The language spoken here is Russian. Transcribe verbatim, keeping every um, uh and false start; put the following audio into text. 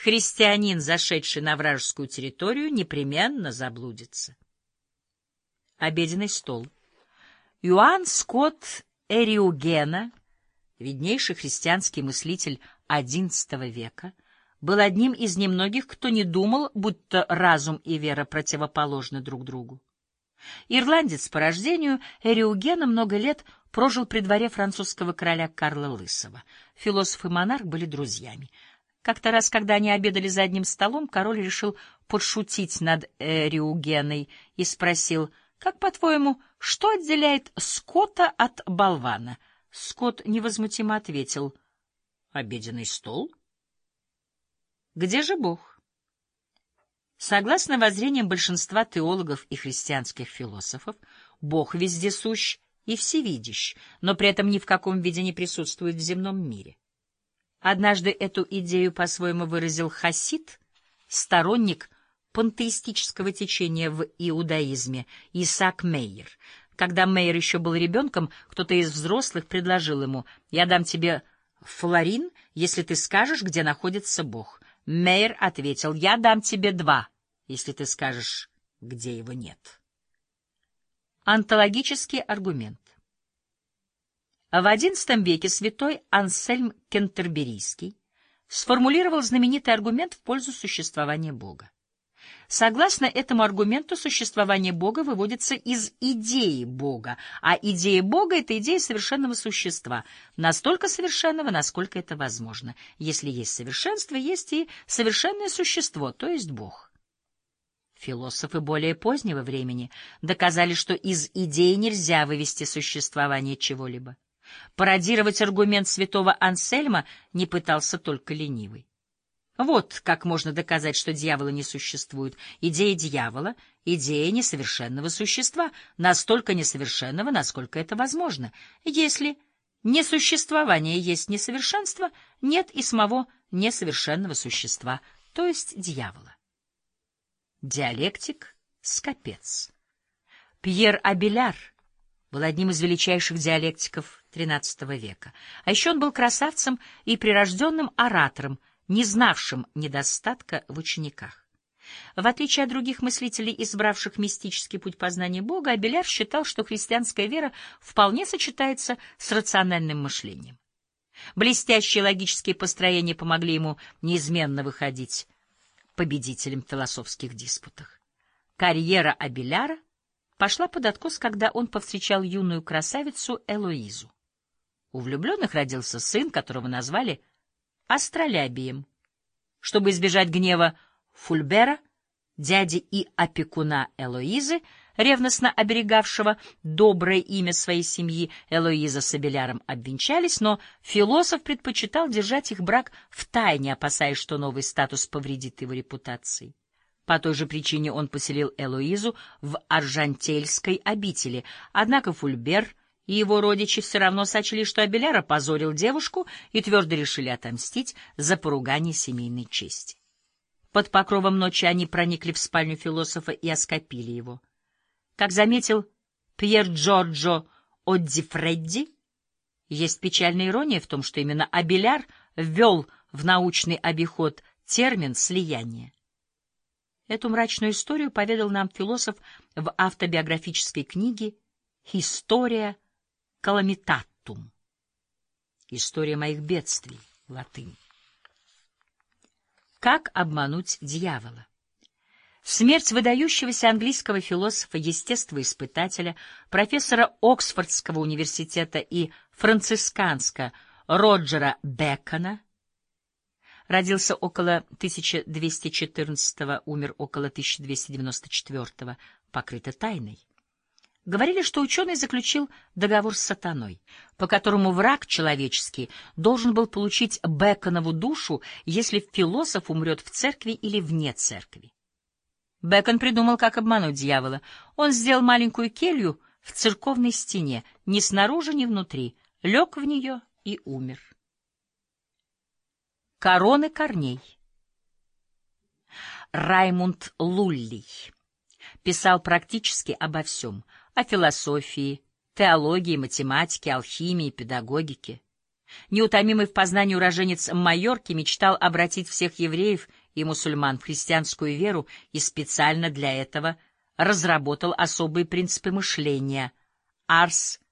христианин, зашедший на вражескую территорию, непременно заблудится. Обеденный стол. Иоанн Скотт Эриугена, виднейший христианский мыслитель одиннадцатого века, был одним из немногих, кто не думал, будто разум и вера противоположны друг другу. Ирландец по рождению, Эриугена много лет прожил при дворе французского короля Карла Лысого. Философ и монарх были друзьями. Как-то раз, когда они обедали за одним столом, король решил подшутить над Эриугеной и спросил: «Как, по-твоему, что отделяет Скотта от болвана?» Скотт невозмутимо ответил: «Обеденный стол». Где же Бог? Согласно воззрениям большинства теологов и христианских философов, Бог вездесущ и всевидящ, но при этом ни в каком виде не присутствует в земном мире. Однажды эту идею по-своему выразил хасид, сторонник пантеистического течения в иудаизме, Исаак Мейер. Когда Мейер еще был ребенком, кто-то из взрослых предложил ему: «Я дам тебе флорин, если ты скажешь, где находится Бог». Мейер ответил: «Я дам тебе два, если ты скажешь, где его нет». Онтологический аргумент. В одиннадцатом веке святой Ансельм Кентерберийский сформулировал знаменитый аргумент в пользу существования Бога. Согласно этому аргументу, существование Бога выводится из идеи Бога, а идея Бога — это идея совершенного существа, настолько совершенного, насколько это возможно. Если есть совершенство, есть и совершенное существо, то есть Бог. Философы более позднего времени доказали, что из идеи нельзя вывести существование чего-либо. Пародировать аргумент святого Ансельма не пытался только ленивый. Вот как можно доказать, что дьявола не существует. Идея дьявола — идея несовершенного существа, настолько несовершенного, насколько это возможно. Если несуществование есть несовершенство, нет и самого несовершенного существа, то есть дьявола. Диалектик Скопец. Пьер Абеляр был одним из величайших диалектиков тринадцатого века. А еще он был красавцем и прирожденным оратором, не знавшим недостатка в учениках. В отличие от других мыслителей, избравших мистический путь познания Бога, Абеляр считал, что христианская вера вполне сочетается с рациональным мышлением. Блестящие логические построения помогли ему неизменно выходить победителем в философских диспутах. Карьера Абеляра пошла под откос, когда он повстречал юную красавицу Элоизу. У влюбленных родился сын, которого назвали Астролябием. Чтобы избежать гнева Фульбера, дяди и опекуна Элоизы, ревностно оберегавшего доброе имя своей семьи, Элоиза с Абеляром обвенчались, но философ предпочитал держать их брак в тайне, опасаясь, что новый статус повредит его репутации. По той же причине он поселил Элоизу в Аржантельской обители, однако Фульбер и его родичи все равно сочли, что Абеляр опозорил девушку, и твердо решили отомстить за поругание семейной чести. Под покровом ночи они проникли в спальню философа и оскопили его. Как заметил Пьер Джорджо Оддифредди, есть печальная ирония в том, что именно Абеляр ввел в научный обиход термин «слияние». Эту мрачную историю поведал нам философ в автобиографической книге «История Каламитатум». История моих бедствий, латынь. Как обмануть дьявола? Смерть выдающегося английского философа-естествоиспытателя, профессора Оксфордского университета и францисканца Роджера Бэкона, родился около тысяча двести четырнадцатого, умер около тысяча двести девяносто четвёртого, покрыта тайной. Говорили, что ученый заключил договор с сатаной, по которому враг человеческий должен был получить Бэконову душу, если философ умрет в церкви или вне церкви. Бэкон придумал, как обмануть дьявола. Он сделал маленькую келью в церковной стене, ни снаружи, ни внутри, лег в нее и умер. Короны корней. Раймунд Луллий писал практически обо всем: о философии, теологии, математике, алхимии, педагогике. Неутомимый в познании уроженец Майорки мечтал обратить всех евреев и мусульман в христианскую веру и специально для этого разработал особые принципы мышления — арс